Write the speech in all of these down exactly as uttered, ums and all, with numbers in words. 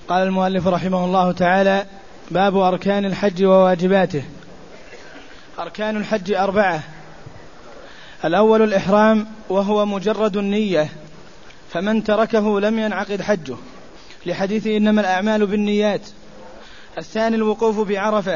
قال المؤلف رحمه الله تعالى: باب أركان الحج وواجباته. أركان الحج أربعة: الأول الإحرام، وهو مجرد النية، فمن تركه لم ينعقد حجه، لحديث إنما الأعمال بالنيات. الثاني الوقوف بعرفة،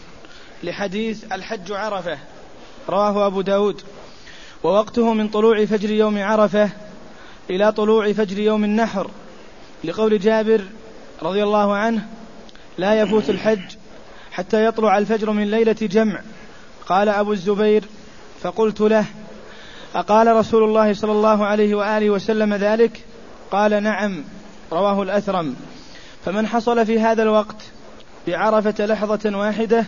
لحديث الحج عرفة، رواه أبو داود، ووقته من طلوع فجر يوم عرفة إلى طلوع فجر يوم النحر، لقول جابر رضي الله عنه: لا يفوت الحج حتى يطلع الفجر من ليلة جمع. قال أبو الزبير: فقلت له: أقال رسول الله صلى الله عليه وآله وسلم ذلك؟ قال: نعم، رواه الأثرم. فمن حصل في هذا الوقت بعرفة لحظة واحدة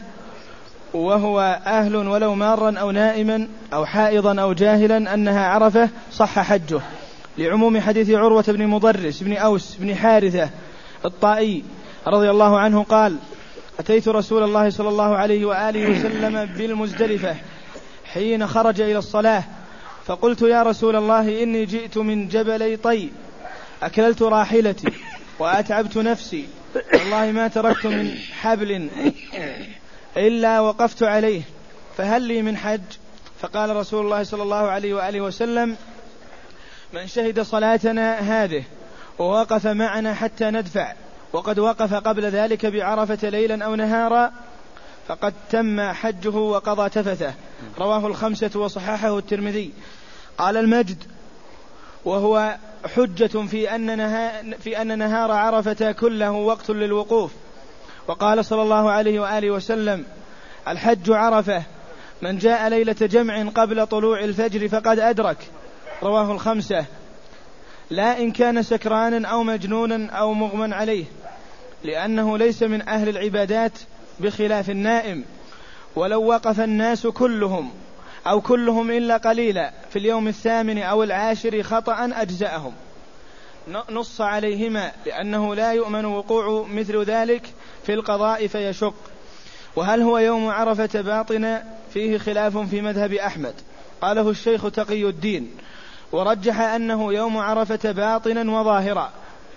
وهو أهل ولو مارا أو نائما أو حائضا أو جاهلا أنها عرفة صح حجه، لعموم حديث عروة بن مضرس بن أوس بن حارثة الطائي رضي الله عنه قال: أتيت رسول الله صلى الله عليه وآله وسلم بالمزدلفة حين خرج إلى الصلاة، فقلت: يا رسول الله، إني جئت من جبلي طي، أكللت راحلتي وأتعبت نفسي، والله ما تركت من حبل إلا وقفت عليه، فهل لي من حج؟ فقال رسول الله صلى الله عليه وآله وسلم: من شهد صلاتنا هذه ووقف معنا حتى ندفع، وقد وقف قبل ذلك بعرفة ليلا أو نهارا، فقد تم حجه وقضى تفثه. رواه الخمسة وصححه الترمذي. قال المجد: وهو حجة في أن, نها في أن نهار عرفة كله وقت للوقوف. وقال صلى الله عليه وآله وسلم: الحج عرفة، من جاء ليلة جمع قبل طلوع الفجر فقد أدرك. رواه الخمسة. لا إن كان سكرانا أو مجنونا أو مغمى عليه، لأنه ليس من أهل العبادات بخلاف النائم. ولو وقف الناس كلهم أو كلهم إلا قليلا في اليوم الثامن أو العاشر خطأ أجزأهم، نص عليهما، لأنه لا يؤمن وقوع مثل ذلك في القضاء فيشق. وهل هو يوم عرفة باطنا؟ فيه خلاف في مذهب أحمد، قاله الشيخ تقي الدين، ورجح أنه يوم عرفة باطنا وظاهرا،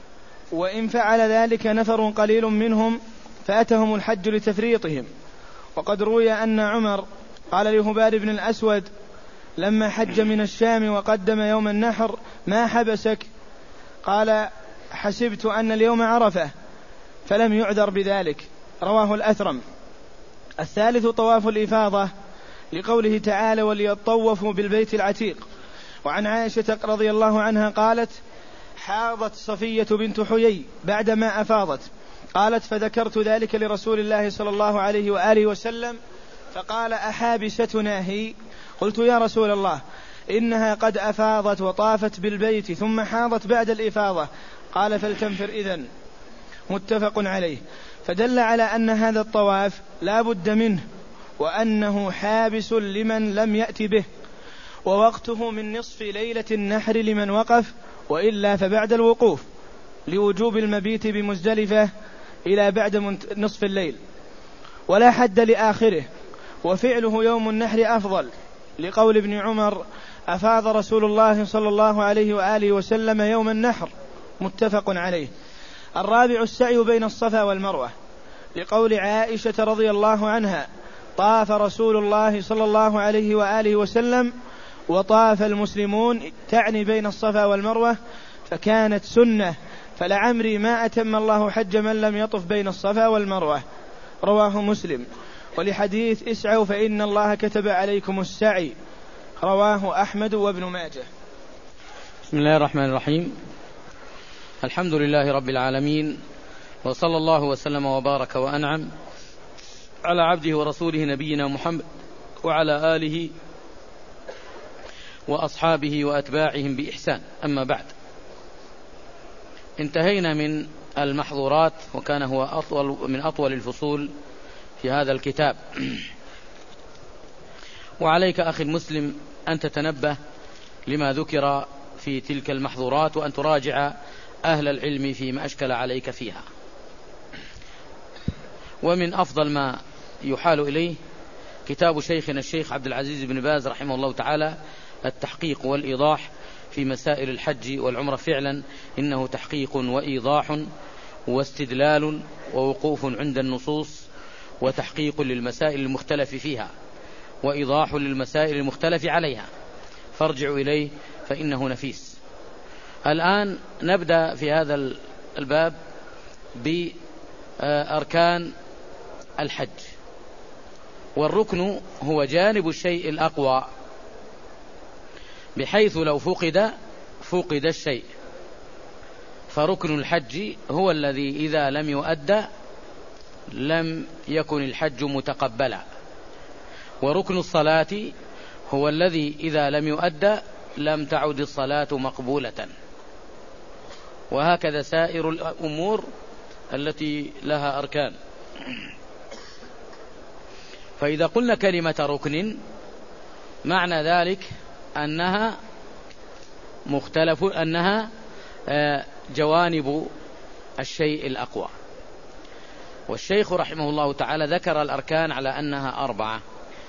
وإن فعل ذلك نفر قليل منهم فأتهم الحج لتفريطهم. وقد روي أن عمر قال لهبار بن الأسود لما حج من الشام وقدم يوم النحر: ما حبسك؟ قال: حسبت أن اليوم عرفة، فلم يعذر بذلك. رواه الأثرم. الثالث طواف الإفاضة، لقوله تعالى: وليطوفوا بالبيت العتيق. وعن عائشة رضي الله عنها قالت: حاضت صفية بنت حيي بعدما أفاضت، قالت: فذكرت ذلك لرسول الله صلى الله عليه وآله وسلم، فقال: أحابستنا هي؟ قلت: يا رسول الله، إنها قد أفاضت وطافت بالبيت ثم حاضت بعد الإفاضة. قال: فلتنفر إذن. متفق عليه. فدل على أن هذا الطواف لا بد منه، وأنه حابس لمن لم يأتي به، ووقته من نصف ليلة النحر لمن وقف، وإلا فبعد الوقوف، لوجوب المبيت بمزدلفة إلى بعد نصف الليل، ولا حد لآخره. وفعله يوم النحر أفضل، لقول ابن عمر: أفاض رسول الله صلى الله عليه وآله وسلم يوم النحر. متفق عليه. الرابع السعي بين الصفا والمروة، لقول عائشة رضي الله عنها: طاف رسول الله صلى الله عليه وآله وسلم وطاف المسلمون، تعني بين الصفا والمروة، فكانت سنة، فلعمري ما أتم الله حج من لم يطف بين الصفا والمروة. رواه مسلم. ولحديث: اسعوا فإن الله كتب عليكم السعي، رواه أحمد وابن ماجه. بسم الله الرحمن الرحيم. الحمد لله رب العالمين، وصلى الله وسلم وبارك وأنعم على عبده ورسوله نبينا محمد وعلى آله وأصحابه وأتباعهم بإحسان. أما بعد، انتهينا من المحظورات، وكان هو أطول من أطول الفصول في هذا الكتاب. وعليك أخي المسلم أن تتنبه لما ذكر في تلك المحظورات، وأن تراجع أهل العلم فيما أشكل عليك فيها. ومن أفضل ما يحال إليه كتاب شيخنا الشيخ عبد العزيز بن باز رحمه الله تعالى، التحقيق والإيضاح في مسائل الحج والعمرة. فعلا إنه تحقيق وإيضاح واستدلال ووقوف عند النصوص وتحقيق للمسائل المختلف فيها وإيضاح للمسائل المختلف عليها، فارجعوا إليه فإنه نفيس. الآن نبدأ في هذا الباب بأركان الحج. والركن هو جانب الشيء الأقوى، بحيث لو فقد فقد الشيء، فركن الحج هو الذي إذا لم يؤدى لم يكن الحج متقبلا، وركن الصلاة هو الذي إذا لم يؤدى لم تعد الصلاة مقبولة، وهكذا سائر الأمور التي لها أركان. فإذا قلنا كلمة ركن معنى ذلك أنها مختلف، أنها جوانب الشيء الأقوى. والشيخ رحمه الله تعالى ذكر الأركان على أنها أربعة،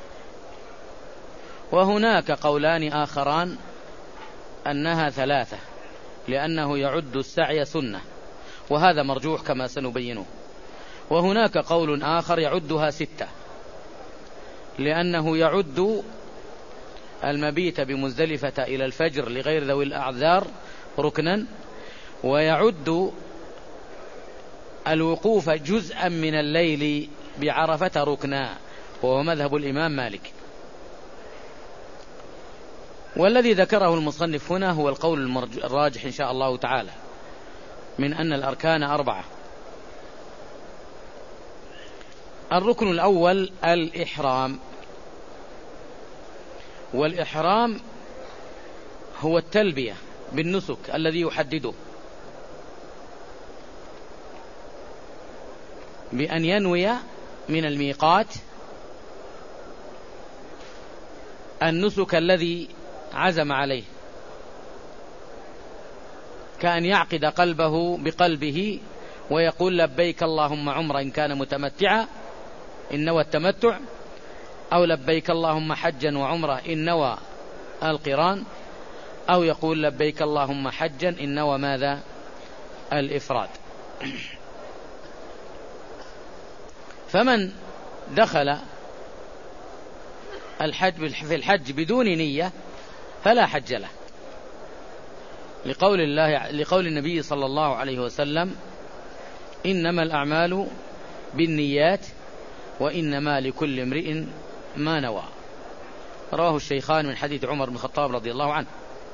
وهناك قولان آخران أنها ثلاثة، لأنه يعد السعي سنة، وهذا مرجوح كما سنبينه. وهناك قول آخر يعدها ستة، لأنه يعد المبيت بمزدلفة إلى الفجر لغير ذوي الأعذار ركنا، ويعد الوقوف جزءا من الليل بعرفة ركنا، وهو مذهب الإمام مالك. والذي ذكره المصنف هنا هو القول الراجح إن شاء الله تعالى من أن الأركان أربعة. الركن الأول الإحرام، والإحرام هو التلبية بالنسك الذي يحدده بأن ينوي من الميقات النسك الذي عزم عليه، كأن يعقد قلبه بقلبه ويقول لبيك اللهم عمرا إن كان متمتعا إن نوى التمتع، أو لبيك اللهم حجا وعمرة إن نوى القران، أو يقول لبيك اللهم حجا إن نوى ماذا؟ الإفراد. فمن دخل الحج في الحج بدون نية فلا حج له، لقول الله لقول النبي صلى الله عليه وسلم إنما الأعمال بالنيات وإنما لكل امرئ ما نوى، رواه الشيخان من حديث عمر بن الخطاب رضي الله عنه.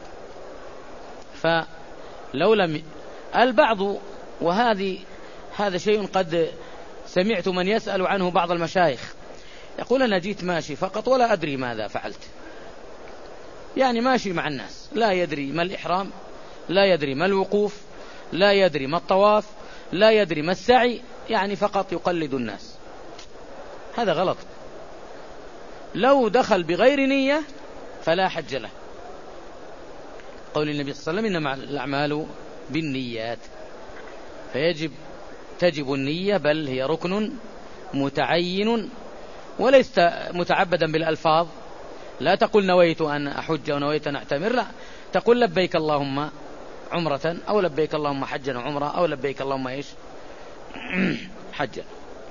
فلو لم البعض، وهذه هذا شيء قد سمعت من يسأل عنه بعض المشايخ، يقول أنا جيت ماشي فقط ولا أدري ماذا فعلت، يعني ماشي مع الناس، لا يدري ما الإحرام، لا يدري ما الوقوف، لا يدري ما الطواف، لا يدري ما السعي، يعني فقط يقلد الناس. هذا غلط. لو دخل بغير نية فلا حج له، قول النبي صلى الله عليه وسلم إنما الأعمال بالنيات، فيجب تجب النية، بل هي ركن متعين وليس متعبدا بالألفاظ. لا تقول نويت أن أحج ونويت أن أعتمر، لا، تقول لبيك اللهم عمرة أو لبيك اللهم حجا وعمرة أو لبيك اللهم إيش حجا.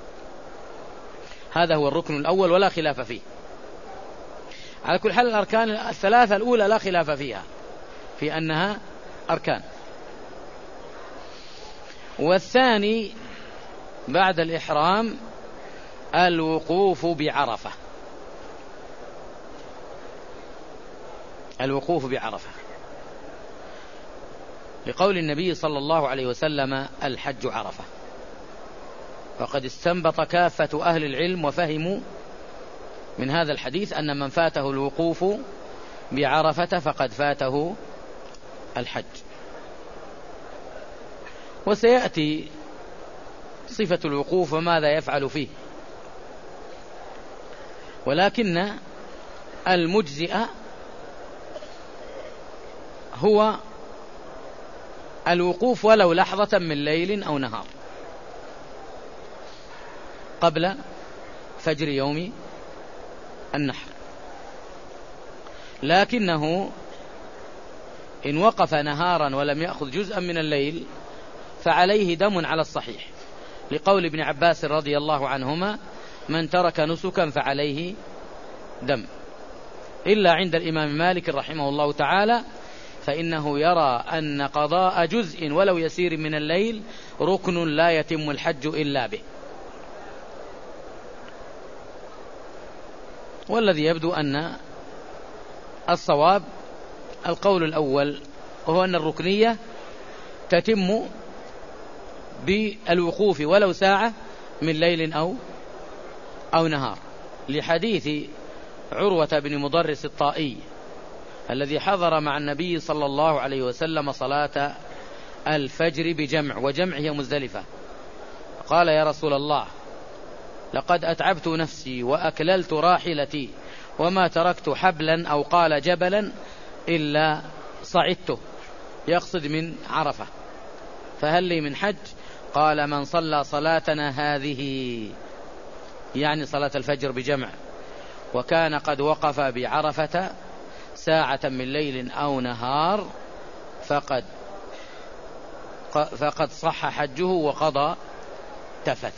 هذا هو الركن الأول ولا خلاف فيه. على كل حال الأركان الثلاثة الأولى لا خلاف فيها في أنها أركان. والثاني بعد الإحرام الوقوف بعرفة، الوقوف بعرفة لقول النبي صلى الله عليه وسلم الحج عرفة. فقد استنبط كافة أهل العلم وفهموا من هذا الحديث أن من فاته الوقوف بعرفة فقد فاته الحج. وسيأتي صفة الوقوف وماذا يفعل فيه، ولكن المجزئ هو الوقوف ولو لحظة من ليل أو نهار قبل فجر يوم النحر، لكنه إن وقف نهارا ولم يأخذ جزءا من الليل فعليه دم على الصحيح، لقول ابن عباس رضي الله عنهما: من ترك نسكا فعليه دم. إلا عند الإمام مالك رحمه الله تعالى، فإنه يرى أن قضاء جزء ولو يسير من الليل ركن لا يتم الحج إلا به. والذي يبدو أن الصواب القول الأول، وهو أن الركنية تتم بالوقوف ولو ساعة من ليل أو أو نهار، لحديث عروة بن مضرس الطائي الذي حضر مع النبي صلى الله عليه وسلم صلاة الفجر بجمع، وجمع هي مزدلفة. قال: يا رسول الله، لقد أتعبت نفسي وأكللت راحلتي وما تركت حبلا أو قال جبلا إلا صعدته، يقصد من عرفة، فهل لي من حج؟ قال: من صلى صلاتنا هذه، يعني صلاة الفجر بجمع، وكان قد وقف بعرفة ساعة من ليل أو نهار فقد فقد صح حجه وقضى تفته.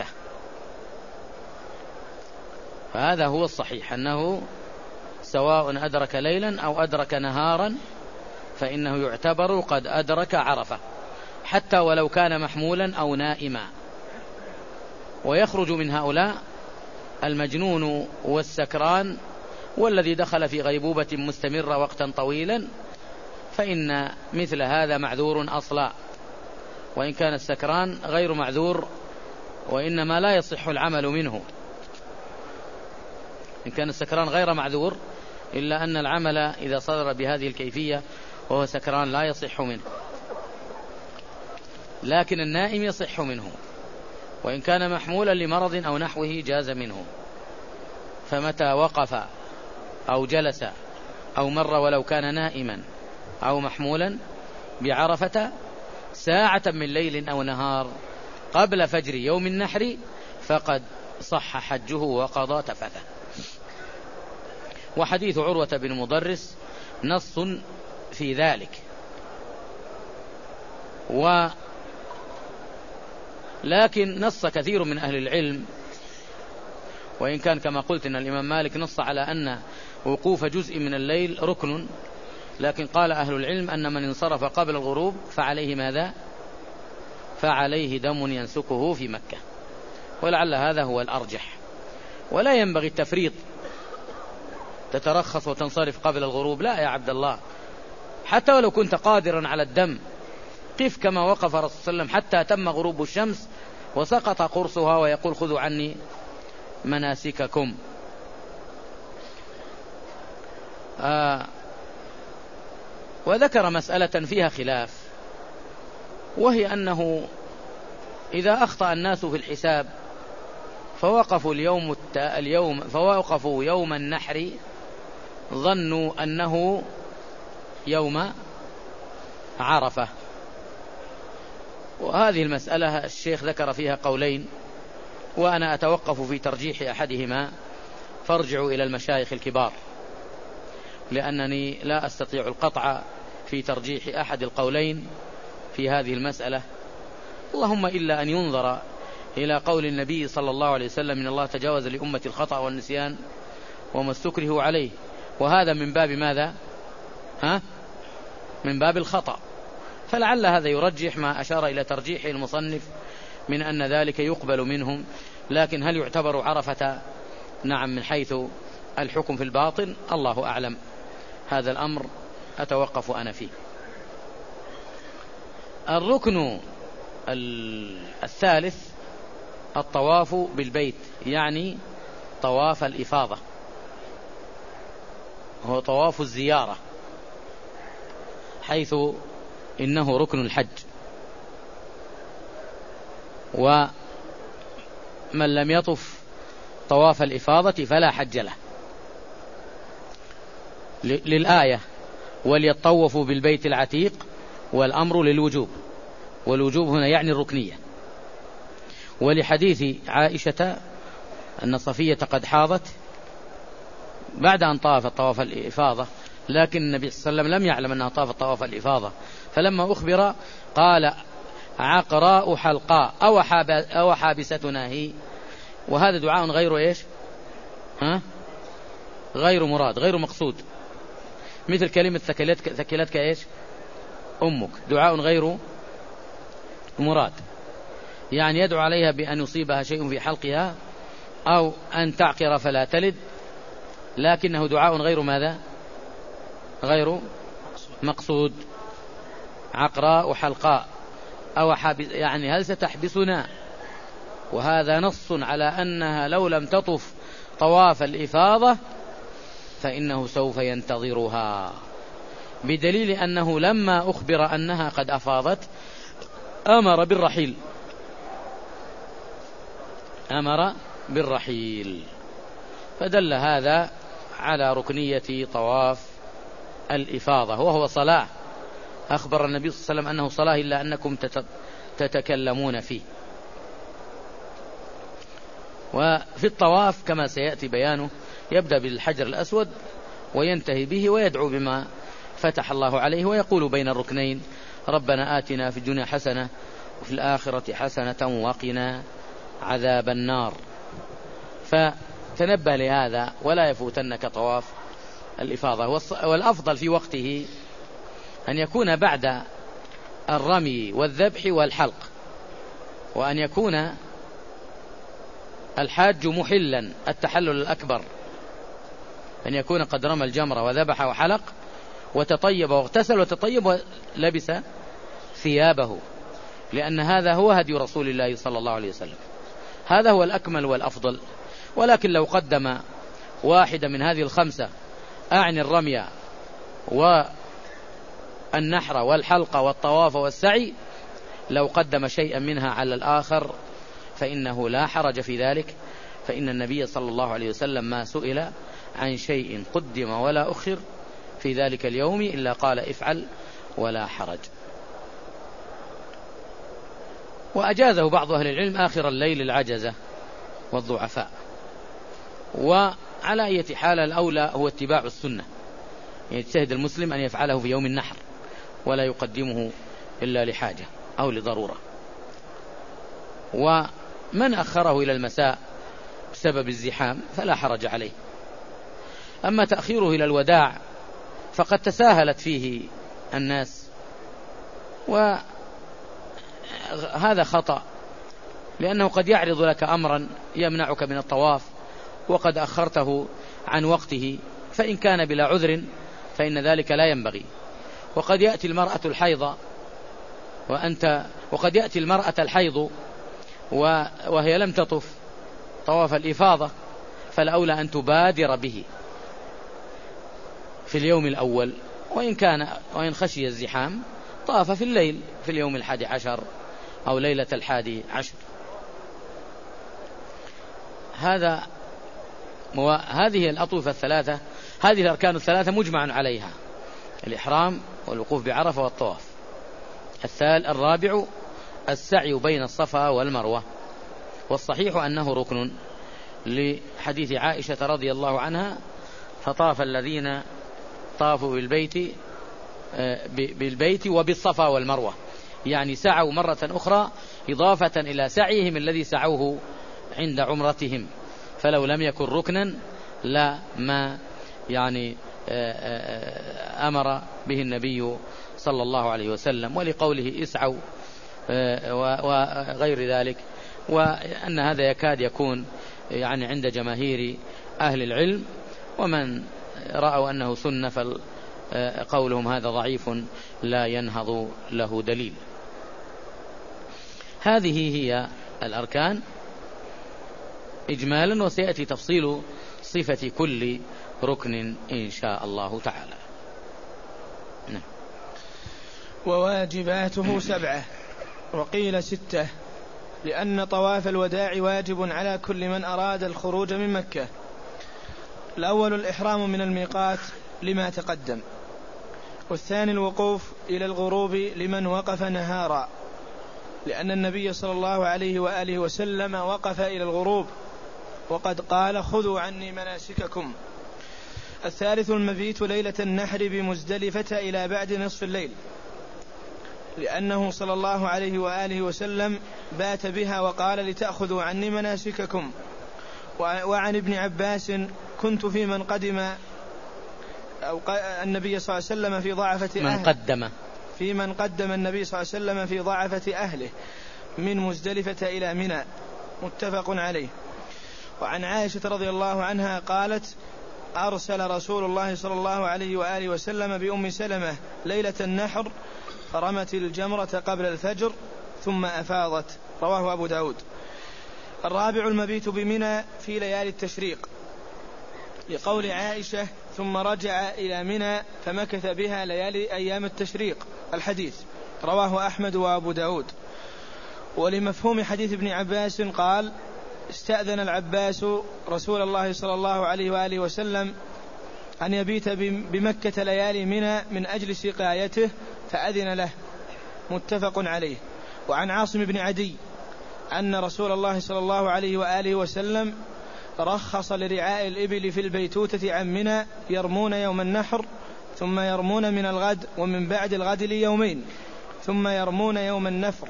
فهذا هو الصحيح، أنه سواء أدرك ليلا أو أدرك نهارا فإنه يعتبر قد أدرك عرفة، حتى ولو كان محمولا أو نائما. ويخرج من هؤلاء المجنون والسكران والذي دخل في غيبوبة مستمرة وقتا طويلا، فإن مثل هذا معذور أصلا، وإن كان السكران غير معذور، وإنما لا يصح العمل منه. إن كان السكران غير معذور، إلا أن العمل إذا صدر بهذه الكيفية وهو سكران لا يصح منه، لكن النائم يصح منه، وإن كان محمولا لمرض أو نحوه جاز منه. فمتى وقف أو جلس أو مر ولو كان نائما أو محمولا بعرفة ساعة من ليل أو نهار قبل فجر يوم النحر فقد صح حجه وقضى تفته. وحديث عروة بن مضرس نص في ذلك، ولكن نص كثير من أهل العلم، وإن كان كما قلت أن الإمام مالك نص على أن وقوف جزء من الليل ركن، لكن قال أهل العلم أن من انصرف قبل الغروب فعليه ماذا؟ فعليه دم ينسكه في مكة، ولعل هذا هو الأرجح. ولا ينبغي التفريط، تترخص وتنصرف قبل الغروب، لا يا عبد الله، حتى ولو كنت قادرا على الدم قف كما وقف رسول الله صلى الله عليه وسلم حتى تم غروب الشمس وسقط قرصها ويقول: خذوا عني مناسككم. آه وذكر مسألة فيها خلاف، وهي أنه إذا أخطأ الناس في الحساب فوقفوا اليوم الت... اليوم فوقفوا يوم النحر ظنوا أنه يوم عرفة، وهذه المسألة الشيخ ذكر فيها قولين، وأنا أتوقف في ترجيح أحدهما، فارجعوا إلى المشايخ الكبار، لأنني لا أستطيع القطع في ترجيح أحد القولين في هذه المسألة، اللهم إلا أن ينظر إلى قول النبي صلى الله عليه وسلم: إن الله تجاوز لأمة الخطأ والنسيان وما استكره عليه، وهذا من باب ماذا؟ ها؟ من باب الخطأ. فلعل هذا يرجح ما أشار إلى ترجيح المصنف من أن ذلك يقبل منهم، لكن هل يعتبر عرفة؟ نعم، من حيث الحكم في الباطن الله أعلم، هذا الأمر أتوقف أنا فيه. الركن الثالث الطواف بالبيت، يعني طواف الإفاضة، هو طواف الزيارة، حيث إنه ركن الحج، ومن لم يطف طواف الإفاضة فلا حج له، للآية: وليطوفوا بالبيت العتيق، والأمر للوجوب، والوجوب هنا يعني الركنية، ولحديث عائشة أن صفية قد حاضت بعد أن طافت طواف الإفاضة، لكن النبي صلى الله عليه وسلم لم يعلم أنها طافت طواف الإفاضة، فلما أخبر قال: عقراء حلقاء أو, حاب أو حابستنا هي. وهذا دعاء غير إيش ها؟ غير مراد غير مقصود، مثل كلمة ثكلتك, ثكلتك إيش أمك، دعاء غير مراد، يعني يدعو عليها بأن يصيبها شيء في حلقها أو أن تعقر فلا تلد، لكنه دعاء غير ماذا؟ غير مقصود. عقراء حلقاء أو حابس، يعني هل ستحبسنا؟ وهذا نص على أنها لو لم تطف طواف الإفاضة فإنه سوف ينتظرها، بدليل أنه لما أخبر أنها قد أفاضت أمر بالرحيل أمر بالرحيل فدل هذا على ركنية طواف الإفاضة، وهو صلاة. أخبر النبي صلى الله عليه وسلم أنه صلاة إلا أنكم تتكلمون فيه. وفي الطواف كما سيأتي بيانه يبدأ بالحجر الأسود وينتهي به ويدعو بما فتح الله عليه، ويقول بين الركنين ربنا آتنا في الدنيا حسنة وفي الآخرة حسنة وقنا عذاب النار. فتنبه لهذا ولا يفوتنك طواف الإفاضة. والأفضل في وقته أن يكون بعد الرمي والذبح والحلق، وأن يكون الحاج محلا التحلل الأكبر، أن يكون قد رمى الجمرة وذبح وحلق وتطيب واغتسل وتطيب ولبس ثيابه، لأن هذا هو هدي رسول الله صلى الله عليه وسلم، هذا هو الأكمل والأفضل. ولكن لو قدم واحدة من هذه الخمسة، أعني الرمي والنحر والحلق والطواف والسعي، لو قدم شيئا منها على الآخر فإنه لا حرج في ذلك، فإن النبي صلى الله عليه وسلم ما سئل عن شيء قدم ولا أخر في ذلك اليوم إلا قال افعل ولا حرج. وأجازه بعض أهل العلم آخر الليل العجزة والضعفاء. وعلى أي حال الأولى هو اتباع السنة، يجتهد المسلم أن يفعله في يوم النحر ولا يقدمه إلا لحاجة أو لضرورة. ومن أخره إلى المساء بسبب الزحام فلا حرج عليه. أما تأخيره إلى الوداع فقد تساهلت فيه الناس، وهذا خطأ، لأنه قد يعرض لك أمرا يمنعك من الطواف وقد أخرته عن وقته، فإن كان بلا عذر فإن ذلك لا ينبغي. وقد يأتي المرأة الحيض وأنت وقد يأتي المرأة الحيض وهي لم تطف طواف الإفاضة، فالأولى أن تبادر به في اليوم الأول، وإن كان وإن خشي الزحام طاف في الليل في اليوم الحادي عشر أو ليلة الحادي عشر. هذا هذه الأطوفة الثلاثة، هذه الأركان الثلاثة مجمع عليها: الإحرام والوقوف بعرفة والطواف. الثالث الرابع السعي بين الصفا والمروة، والصحيح أنه ركن لحديث عائشة رضي الله عنها: فطاف الذين طافوا بالبيت بالبيت وبالصفا والمروة، يعني سعوا مرة أخرى إضافة إلى سعيهم الذي سعوه عند عمرتهم، فلو لم يكن ركنا لا ما يعني أمر به النبي صلى الله عليه وسلم، ولقوله اسعوا وغير ذلك. وأن هذا يكاد يكون يعني عند جماهير أهل العلم، ومن رأوا أنه سنة فقولهم هذا ضعيف لا ينهض له دليل. هذه هي الأركان إجمالا، وسيأتي تفصيل صفة كل ركن إن شاء الله تعالى. نعم. وواجباته سبعة، وقيل ستة، لأن طواف الوداع واجب على كل من أراد الخروج من مكة. الأول الإحرام من الميقات لما تقدم، والثاني الوقوف إلى الغروب لمن وقف نهارا، لأن النبي صلى الله عليه وآله وسلم وقف إلى الغروب وقد قال: خذوا عني مناسككم. الثالث المبيت ليلة النحر بمزدلفة إلى بعد نصف الليل، لأنه صلى الله عليه وآله وسلم بات بها وقال لتأخذوا عني مناسككم. وعن ابن عباس كنت في من قدم أو النبي صلى الله عليه وسلم في ضعفة من أهله قدم في من قدم النبي صلى الله عليه وسلم في ضعفة أهله من مزدلفة إلى منى، متفق عليه. وعن عائشة رضي الله عنها قالت أرسل رسول الله صلى الله عليه وآله وسلم بأم سلمة ليلة النحر فرمت الجمرة قبل الفجر ثم أفاضت، رواه أبو داود. الرابع المبيت بمنى في ليالي التشريق، لقول عائشة ثم رجع إلى منى فمكث بها ليالي أيام التشريق، الحديث رواه أحمد وأبو داود. ولمفهوم حديث ابن عباس قال استأذن العباس رسول الله صلى الله عليه وآله وسلم أن يبيت بمكة ليالي منى من أجل سقايته فأذن له، متفق عليه. وعن عاصم بن عدي أن رسول الله صلى الله عليه وآله وسلم رخص لرعاء الإبل في البيتوتة عن منى يرمون يوم النحر ثم يرمون من الغد ومن بعد الغد ليومين ثم يرمون يوم النفر،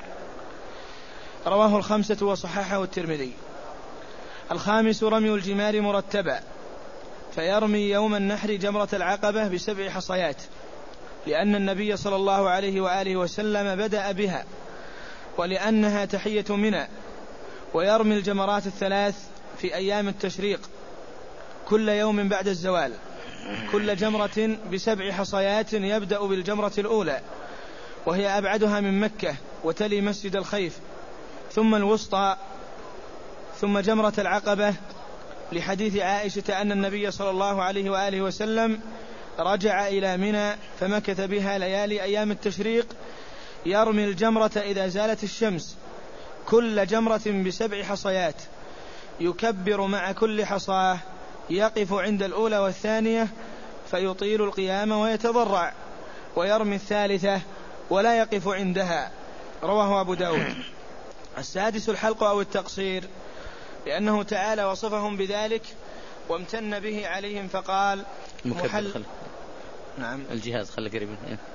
رواه الخمسة وصححه الترمذي. الخامس رمي الجمار مرتبا، فيرمي يوم النحر جمرة العقبة بسبع حصيات، لأن النبي صلى الله عليه وآله وسلم بدأ بها ولأنها تحية منى. ويرمي الجمرات الثلاث في أيام التشريق كل يوم بعد الزوال، كل جمرة بسبع حصيات، يبدأ بالجمرة الأولى وهي أبعدها من مكة وتلي مسجد الخيف، ثم الوسطى، ثم جمرة العقبة، لحديث عائشة أن النبي صلى الله عليه وآله وسلم رجع إلى منى فمكث بها ليالي أيام التشريق يرمي الجمرة إذا زالت الشمس، كل جمرة بسبع حصيات، يكبر مع كل حصاه، يقف عند الأولى والثانية فيطيل القيام ويتضرع، ويرمي الثالثة ولا يقف عندها، رواه أبو داود. السادس الحلق أو التقصير، لأنه تعالى وصفهم بذلك وامتن به عليهم فقال محل... خل... نعم الجهاز خلي قريب.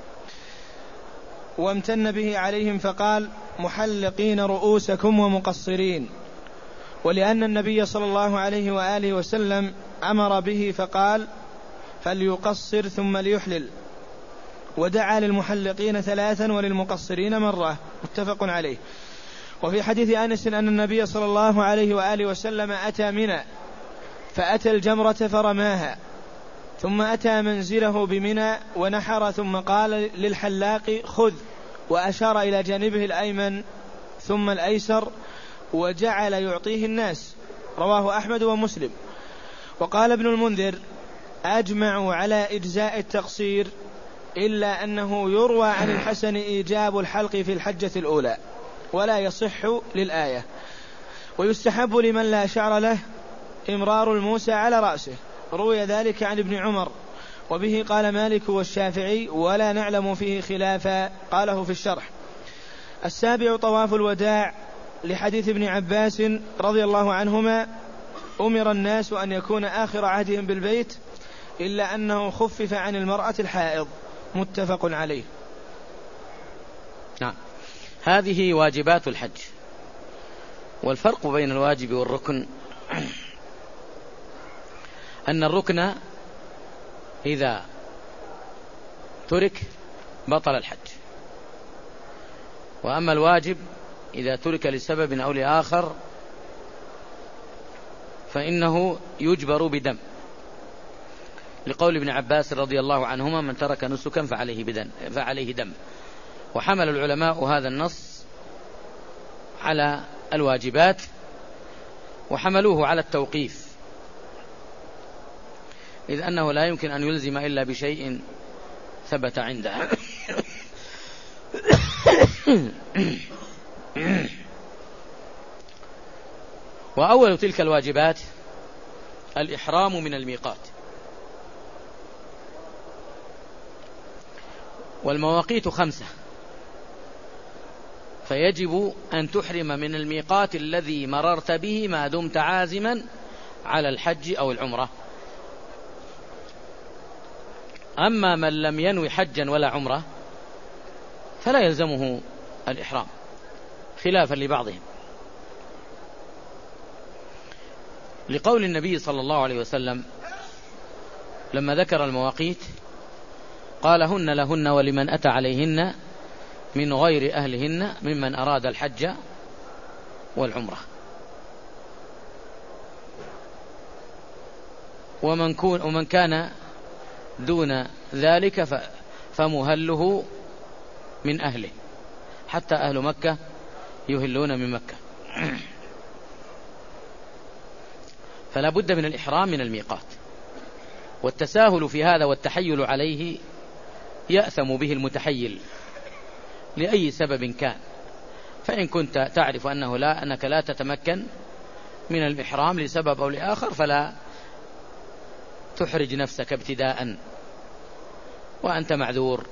وامتن به عليهم فقال محلقين رؤوسكم ومقصرين. ولأن النبي صلى الله عليه وآله وسلم أمر به فقال فليقصر ثم ليحلل، ودعا للمحلقين ثلاثا وللمقصرين مرة، متفق عليه. وفي حديث أنس أن النبي صلى الله عليه وآله وسلم أتى منى فأتى الجمرة فرماها، ثم أتى منزله بمنى ونحر، ثم قال للحلاق خذ، وأشار إلى جانبه الأيمن ثم الأيسر، وجعل يعطيه الناس، رواه أحمد ومسلم. وقال ابن المنذر أجمعوا على إجزاء التقصير إلا أنه يروى عن الحسن إيجاب الحلق في الحجة الأولى ولا يصح للآية. ويستحب لمن لا شعر له إمرار الموسى على رأسه، روي ذلك عن ابن عمر، وبه قال مالك والشافعي ولا نعلم فيه خلافا، قاله في الشرح. السابع طواف الوداع، لحديث ابن عباس رضي الله عنهما أمر الناس أن يكون آخر عهدهم بالبيت إلا أنه خفف عن المرأة الحائض، متفق عليه. نعم، هذه واجبات الحج. والفرق بين الواجب والركن أن الركن إذا ترك بطل الحج، وأما الواجب إذا ترك لسبب أو لآخر فإنه يجبر بدم، لقول ابن عباس رضي الله عنهما من ترك نسكا فعليه بدم, فعليه دم. وحمل العلماء هذا النص على الواجبات وحملوه على التوقيف، إذ أنه لا يمكن أن يلزم إلا بشيء ثبت عنده. وأول تلك الواجبات الإحرام من الميقات. والمواقيت خمسة، فيجب أن تحرم من الميقات الذي مررت به ما دمت عازما على الحج أو العمرة. أما من لم ينوي حجا ولا عمرة فلا يلزمه الإحرام خلافا لبعضهم، لقول النبي صلى الله عليه وسلم لما ذكر المواقيت قال هن لهن ولمن أتى عليهن من غير أهلهن ممن أراد الحج والعمرة. ومن, كون ومن كان دون ذلك فمهله من أهله، حتى أهل مكة يهلون من مكة. فلا بد من الإحرام من الميقات، والتساهل في هذا والتحيل عليه يأثم به المتحيل لأي سبب كان. فإن كنت تعرف أنه لا أنك لا تتمكن من الإحرام لسبب أو لآخر فلا تحرج نفسك ابتداء وأنت معذور.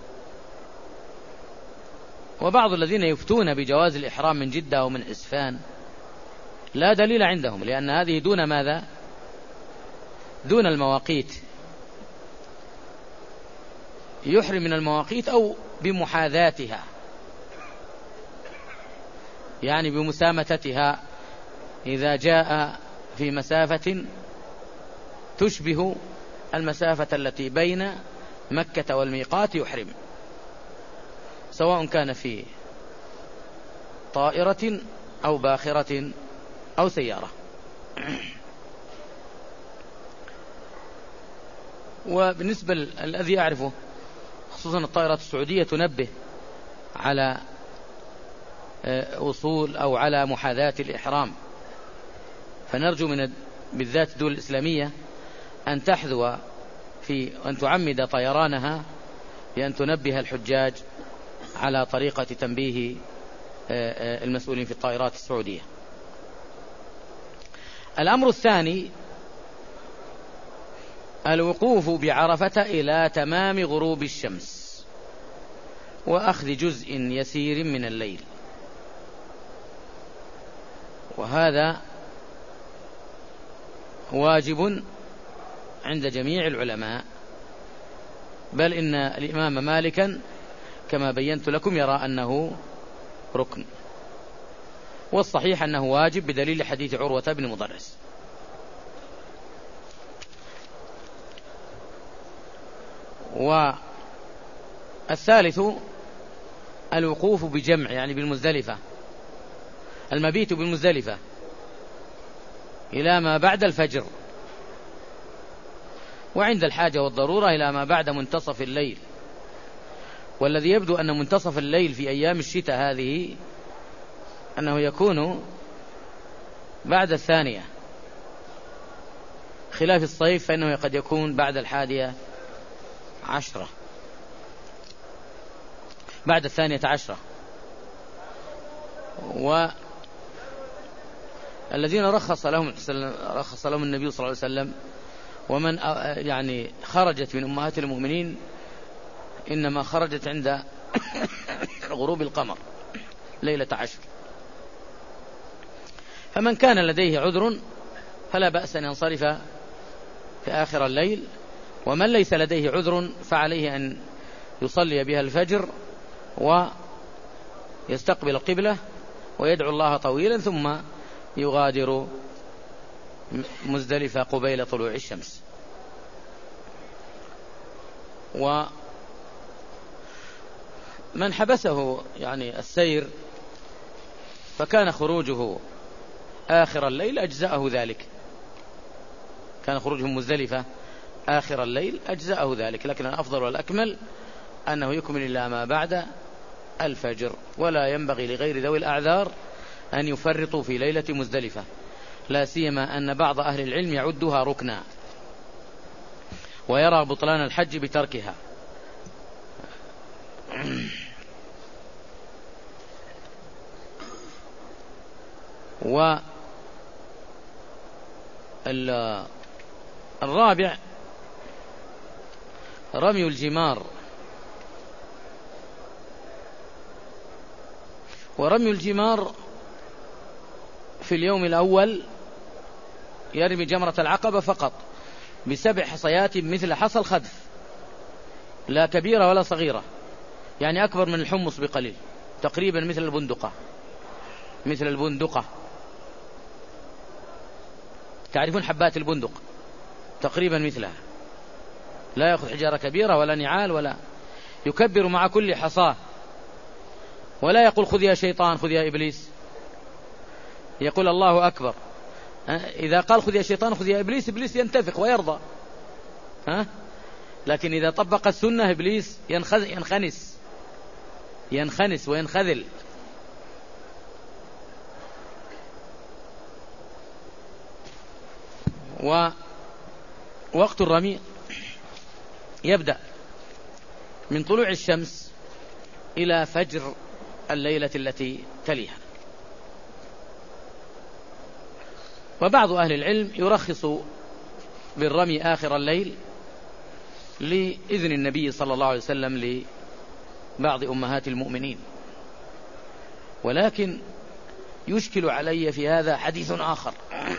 وبعض الذين يفتون بجواز الإحرام من جدة ومن عسفان لا دليل عندهم، لأن هذه دون ماذا؟ دون المواقيت، يحرم من المواقيت أو بمحاذاتها، يعني بمسامتتها، إذا جاء في مسافة تشبه المسافة التي بين مكة والميقات يحرم، سواء كان في طائرة أو باخرة أو سيارة. وبالنسبة الذي أعرفه خصوصا الطائرات السعودية تنبه على وصول أو على محاذاة الإحرام، فنرجو من بالذات الدول الإسلامية أن تحذو في أن تعمد طيرانها بأن تنبه الحجاج على طريقة تنبيه المسؤولين في الطائرات السعودية. الأمر الثاني الوقوف بعرفة إلى تمام غروب الشمس وأخذ جزء يسير من الليل، وهذا واجب عند جميع العلماء، بل إن الإمام مالكا كما بينت لكم يرى أنه ركن، والصحيح أنه واجب بدليل حديث عروة بن مضرس. والثالث الوقوف بجمع، يعني بالمزدلفة، المبيت بالمزدلفة إلى ما بعد الفجر، وعند الحاجة والضرورة إلى ما بعد منتصف الليل. والذي يبدو أن منتصف الليل في أيام الشتاء هذه أنه يكون بعد الثانية، خلاف الصيف فإنه قد يكون بعد الحادية عشرة، بعد الثانية عشرة. والذين رخص لهم رخص لهم النبي صلى الله عليه وسلم ومن يعني خرجت من أمهات المؤمنين إنما خرجت عند غروب القمر ليلة عشر. فمن كان لديه عذر فلا بأس أن ينصرف في آخر الليل، ومن ليس لديه عذر فعليه أن يصلي بها الفجر ويستقبل القبلة ويدعو الله طويلا ثم يغادر مزدلفة قبيل طلوع الشمس. ومن حبسه يعني السير فكان خروجه آخر الليل أجزأه ذلك، كان خروجه مزدلفة آخر الليل أجزأه ذلك، لكن الأفضل والأكمل أنه يكمل إلى ما بعد الفجر. ولا ينبغي لغير ذوي الأعذار أن يفرطوا في ليلة مزدلفة، لا سيما أن بعض أهل العلم يعدها ركنا ويرى بطلان الحج بتركها. والرابع رمي الجمار. ورمي الجمار في اليوم الأول يرمي جمرة العقبة فقط بسبع حصيات مثل حصى الخذف، لا كبيرة ولا صغيرة، يعني أكبر من الحمص بقليل، تقريبا مثل البندقة، مثل البندقة. تعرفون حبات البندق؟ تقريبا مثلها، لا يأخذ حجارة كبيرة ولا نعال، ولا يكبر مع كل حصاه، ولا يقول خذ يا شيطان خذ يا إبليس، يقول الله أكبر. إذا قال خذ يا شيطان خذ يا إبليس، إبليس ينتفخ ويرضى، ها؟ لكن إذا طبق السنة إبليس ينخنس ينخنس وينخذل. ووقت الرمي يبدأ من طلوع الشمس إلى فجر الليلة التي تليها. وبعض أهل العلم يرخص بالرمي آخر الليل لإذن النبي صلى الله عليه وسلم لبعض أمهات المؤمنين، ولكن يشكل علي في هذا حديث آخر،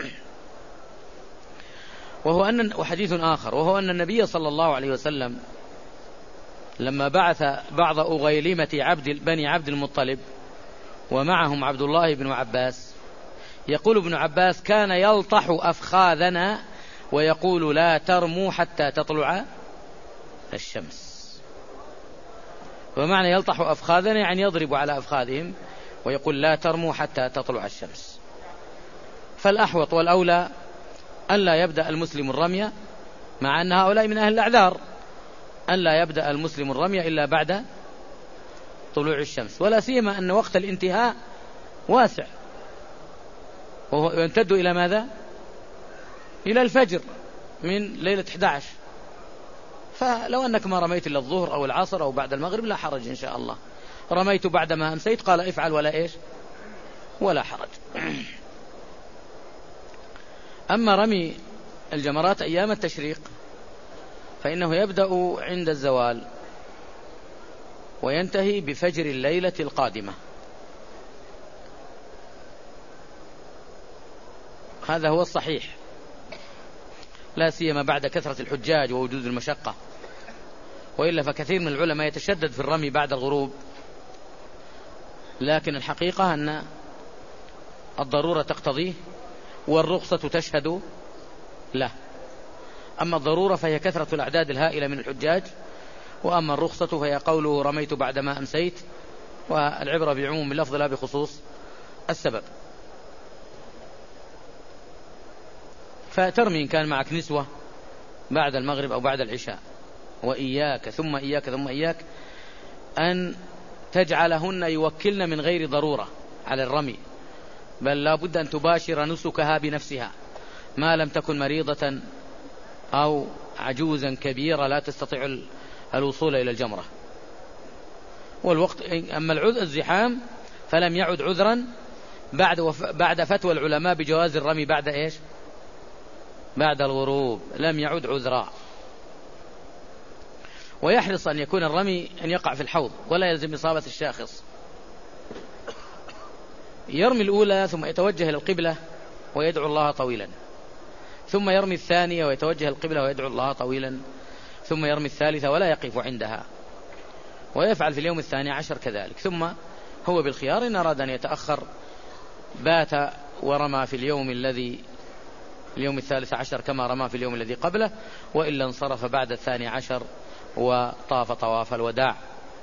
وهو أن وحديث آخر وهو أن النبي صلى الله عليه وسلم لما بعث بعض أغيلمة عبد بني عبد المطلب ومعهم عبد الله بن عباس، يقول ابن عباس كان يلطح أفخاذنا ويقول لا ترموا حتى تطلع الشمس. ومعنى يلطح أفخاذنا يعني يضرب على أفخاذهم ويقول لا ترموا حتى تطلع الشمس. فالأحوط والأولى ألا يبدأ المسلم الرمي، مع أن هؤلاء من أهل الأعذار، ألا يبدأ المسلم الرمي إلا بعد طلوع الشمس، ولا سيما أن وقت الانتهاء واسع وهو يمتد إلى ماذا؟ إلى الفجر من ليلة أحد عشر. فلو أنك ما رميت إلا الظهر أو العصر أو بعد المغرب لا حرج إن شاء الله. رميت بعدما أمسيت قال افعل ولا إيش ولا حرج. أما رمي الجمرات أيام التشريق فإنه يبدأ عند الزوال وينتهي بفجر الليلة القادمة. هذا هو الصحيح، لا سيما بعد كثرة الحجاج ووجود المشقة، وإلا فكثير من العلماء يتشدد في الرمي بعد الغروب، لكن الحقيقة أن الضرورة تقتضيه والرخصة تشهد له. أما الضرورة فهي كثرة الأعداد الهائلة من الحجاج، وأما الرخصة فهي قوله رميت بعدما أمسيت، والعبرة بعموم اللفظ لا بخصوص السبب. فترمي إن كان معك نسوة بعد المغرب أو بعد العشاء، وإياك ثم إياك ثم إياك أن تجعلهن يوكلن من غير ضرورة على الرمي، بل لا بد أن تباشر نسكها بنفسها ما لم تكن مريضة أو عجوزا كبيرة لا تستطيع الوصول إلى الجمرة. والوقت أما العذر الزحام فلم يعد عذرا بعد وف... بعد فتوى العلماء بجواز الرمي بعد إيش؟ بعد الغروب، لم يعد عذرا. ويحرص أن يكون الرمي أن يقع في الحوض ولا يلزم إصابة الشاخص. يرمي الأولى ثم يتوجه إلى القبلة ويدعو الله طويلا، ثم يرمي الثانية ويتوجه القبلة ويدعو الله طويلا، ثم يرمي الثالثة ولا يقف عندها، ويفعل في اليوم الثاني عشر كذلك. ثم هو بالخيار إن أراد أن يتأخر بات ورمى في اليوم الذي اليوم الثالث عشر كما رمى في اليوم الذي قبله، وإلا انصرف بعد الثاني عشر وطاف طواف الوداع.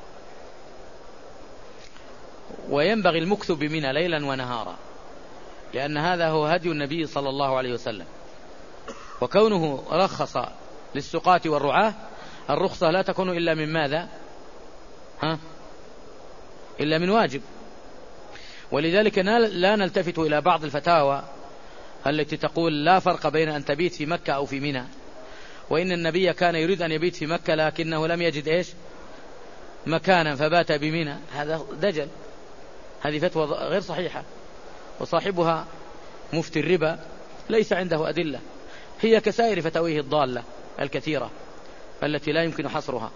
وينبغي المكث بمنى ليلا ونهارا، لأن هذا هو هدي النبي صلى الله عليه وسلم. وكونه رخص للسقاة والرعاة، الرخصة لا تكون إلا من ماذا؟ ها؟ إلا من واجب. ولذلك لا نلتفت إلى بعض الفتاوى التي تقول لا فرق بين أن تبيت في مكة أو في منى، وإن النبي كان يريد أن يبيت في مكة لكنه لم يجد إيش؟ مكانا فبات بمنى. هذا دجل، هذه فتوى غير صحيحة، وصاحبها مفتي الربا ليس عنده أدلة، هي كسائر فتاويه الضالة الكثيرة التي لا يمكن حصرها،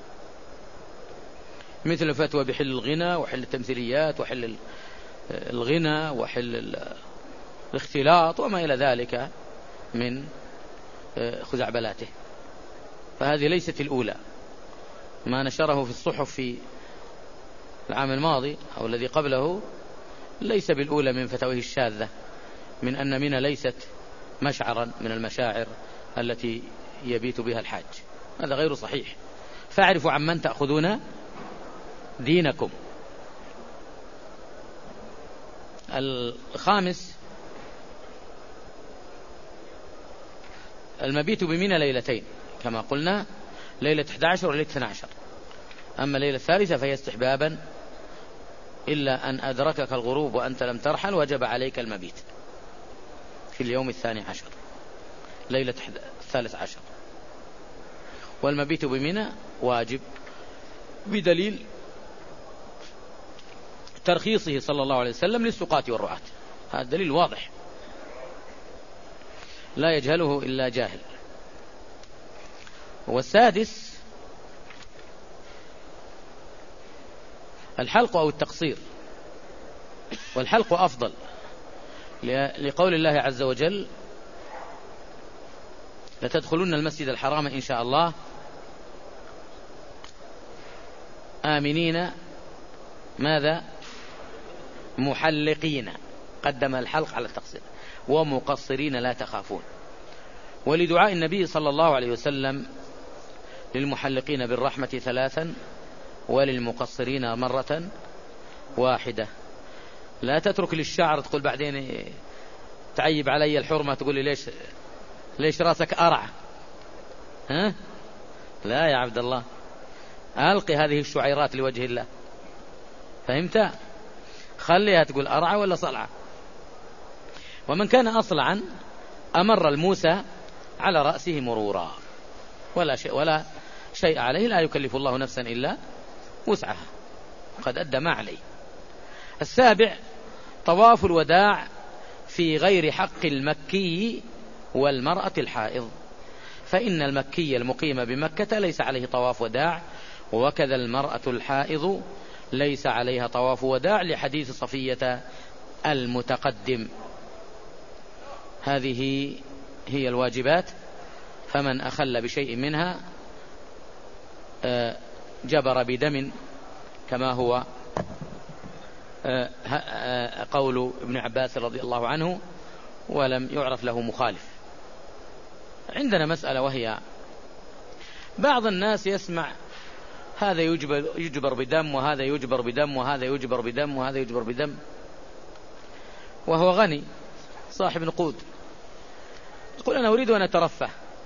مثل الفتوى بحل الغنى وحل التمثيليات وحل الغنى وحل الاختلاط وما إلى ذلك من خزعبلاته. فهذه ليست الأولى. ما نشره في الصحف في العام الماضي أو الذي قبله ليس بالأولى من فتاويه الشاذة من أن منى ليست مشعرا من المشاعر التي يبيت بها الحاج. هذا غير صحيح. فاعرفوا عمن تأخذون دينكم. الخامس المبيت بمنى ليلتين كما قلنا، ليلة أحد عشر وليلة اثني عشر. أما الليلة الثالثة فهي استحبابا، إلا أن أدركك الغروب وأنت لم ترحل وجب عليك المبيت في اليوم الثاني عشر، ليلة الثالث عشر. والمبيت بمنى واجب بدليل ترخيصه صلى الله عليه وسلم للسقاة والرعاة. هذا دليل واضح لا يجهله إلا جاهل. والسادس الحلق أو التقصير، والحلق أفضل لقول الله عز وجل: لتدخلن المسجد الحرام إن شاء الله آمنين ماذا؟ محلقين، قدم الحلق على التقصير، ومقصرين لا تخافون. ولدعاء النبي صلى الله عليه وسلم للمحلقين بالرحمة ثلاثا وللمقصرين مرة واحدة. لا تترك للشعر تقول بعدين تعيب علي الحرمة تقول لي ليش ليش راسك أرع، ها؟ لا يا عبد الله، ألقي هذه الشعيرات لوجه الله، فهمت؟ خليها تقول أرع ولا صلعة. ومن كان أصلعا أمر الموسى على رأسه مرورا، ولا شيء ولا شيء عليه، لا يكلف الله نفسا إلا وسعها، قد أدى ما عليه. السابع طواف الوداع في غير حق المكي والمرأة الحائض، فإن المكي المقيم بمكة ليس عليه طواف وداع، وكذا المرأة الحائض ليس عليها طواف وداع، لحديث صفية المتقدم. هذه هي الواجبات، فمن أخل بشيء منها جبر بدم، كما هو قول ابن عباس رضي الله عنه، ولم يعرف له مخالف. عندنا مسألة، وهي بعض الناس يسمع هذا يجبر, يجبر بدم وهذا يجبر بدم وهذا يجبر بدم وهذا يجبر بدم، وهو غني صاحب نقود، يقول أنا أريد أن أترفه،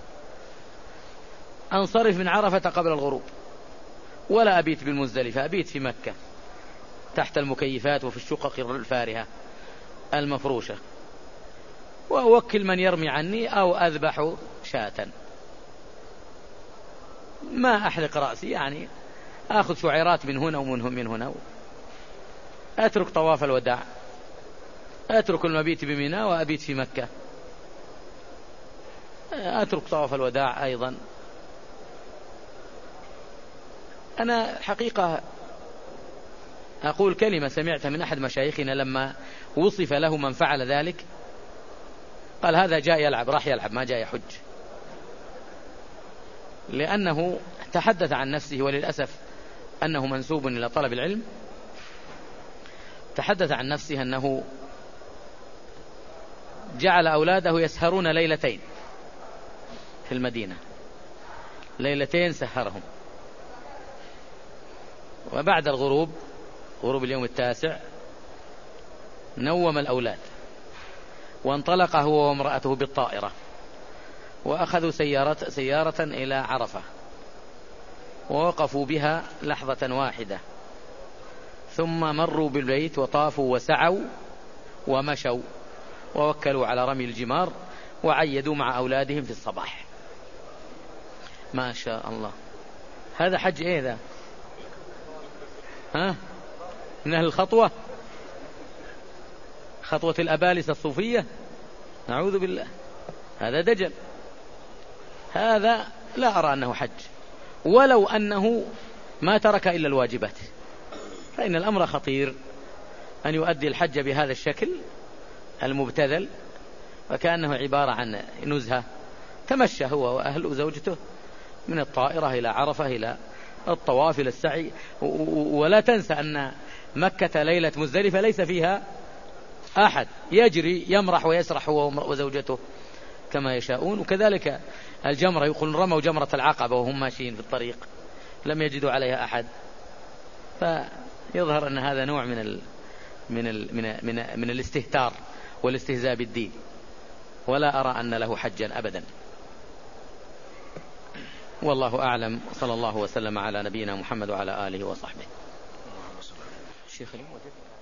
أنصرف من عرفة قبل الغروب ولا أبيت بالمزدلفة، أبيت في مكة تحت المكيفات وفي الشقق الفارهة المفروشة، وأوكل من يرمي عني أو أذبح شاة، ما أحلق رأسي، يعني أخذ شعيرات من هنا ومن من هنا، أترك طواف الوداع، أترك المبيت بمنى وأبيت في مكة، أترك طواف الوداع أيضا. أنا حقيقة أقول كلمة سمعتها من أحد مشايخنا لما وصف له من فعل ذلك، قال هذا جاء يلعب، راح يلعب، ما جاء يحج، لأنه تحدث عن نفسه، وللأسف أنه منسوب إلى طلب العلم، تحدث عن نفسه أنه جعل أولاده يسهرون ليلتين في المدينة، ليلتين سهرهم، وبعد الغروب غروب اليوم التاسع نوم الأولاد، وانطلق هو وامرأته بالطائرة، وأخذوا سيارة, سيارة إلى عرفة، ووقفوا بها لحظة واحدة، ثم مروا بالبيت وطافوا وسعوا ومشوا، ووكلوا على رمي الجمار، وعيدوا مع أولادهم في الصباح. ما شاء الله، هذا حج إيه ذا؟ ها؟ من أهل الخطوة، خطوة الأبالسة الصوفية، نعوذ بالله، هذا دجل، هذا لا أرى أنه حج، ولو أنه ما ترك إلا الواجبات، فإن الأمر خطير أن يؤدي الحج بهذا الشكل المبتذل، وكأنه عبارة عن نزهة، تمشى هو وأهله وزوجته من الطائرة إلى عرفة إلى الطواف إلى السعي. ولا تنسى أن مكة ليلة مزدلفة ليس فيها أحد، يجري يمرح ويسرح هو وزوجته كما يشاءون. وكذلك الجمرة، يقول رموا جمرة العقبة وهم ماشيين في الطريق لم يجدوا عليها أحد. فيظهر أن هذا نوع من ال من ال من من, من الاستهتار والاستهزاء بالدين، ولا أرى أن له حجا أبدا. والله أعلم، صلى الله وسلم على نبينا محمد وعلى آله وصحبه. الشيخ اليوم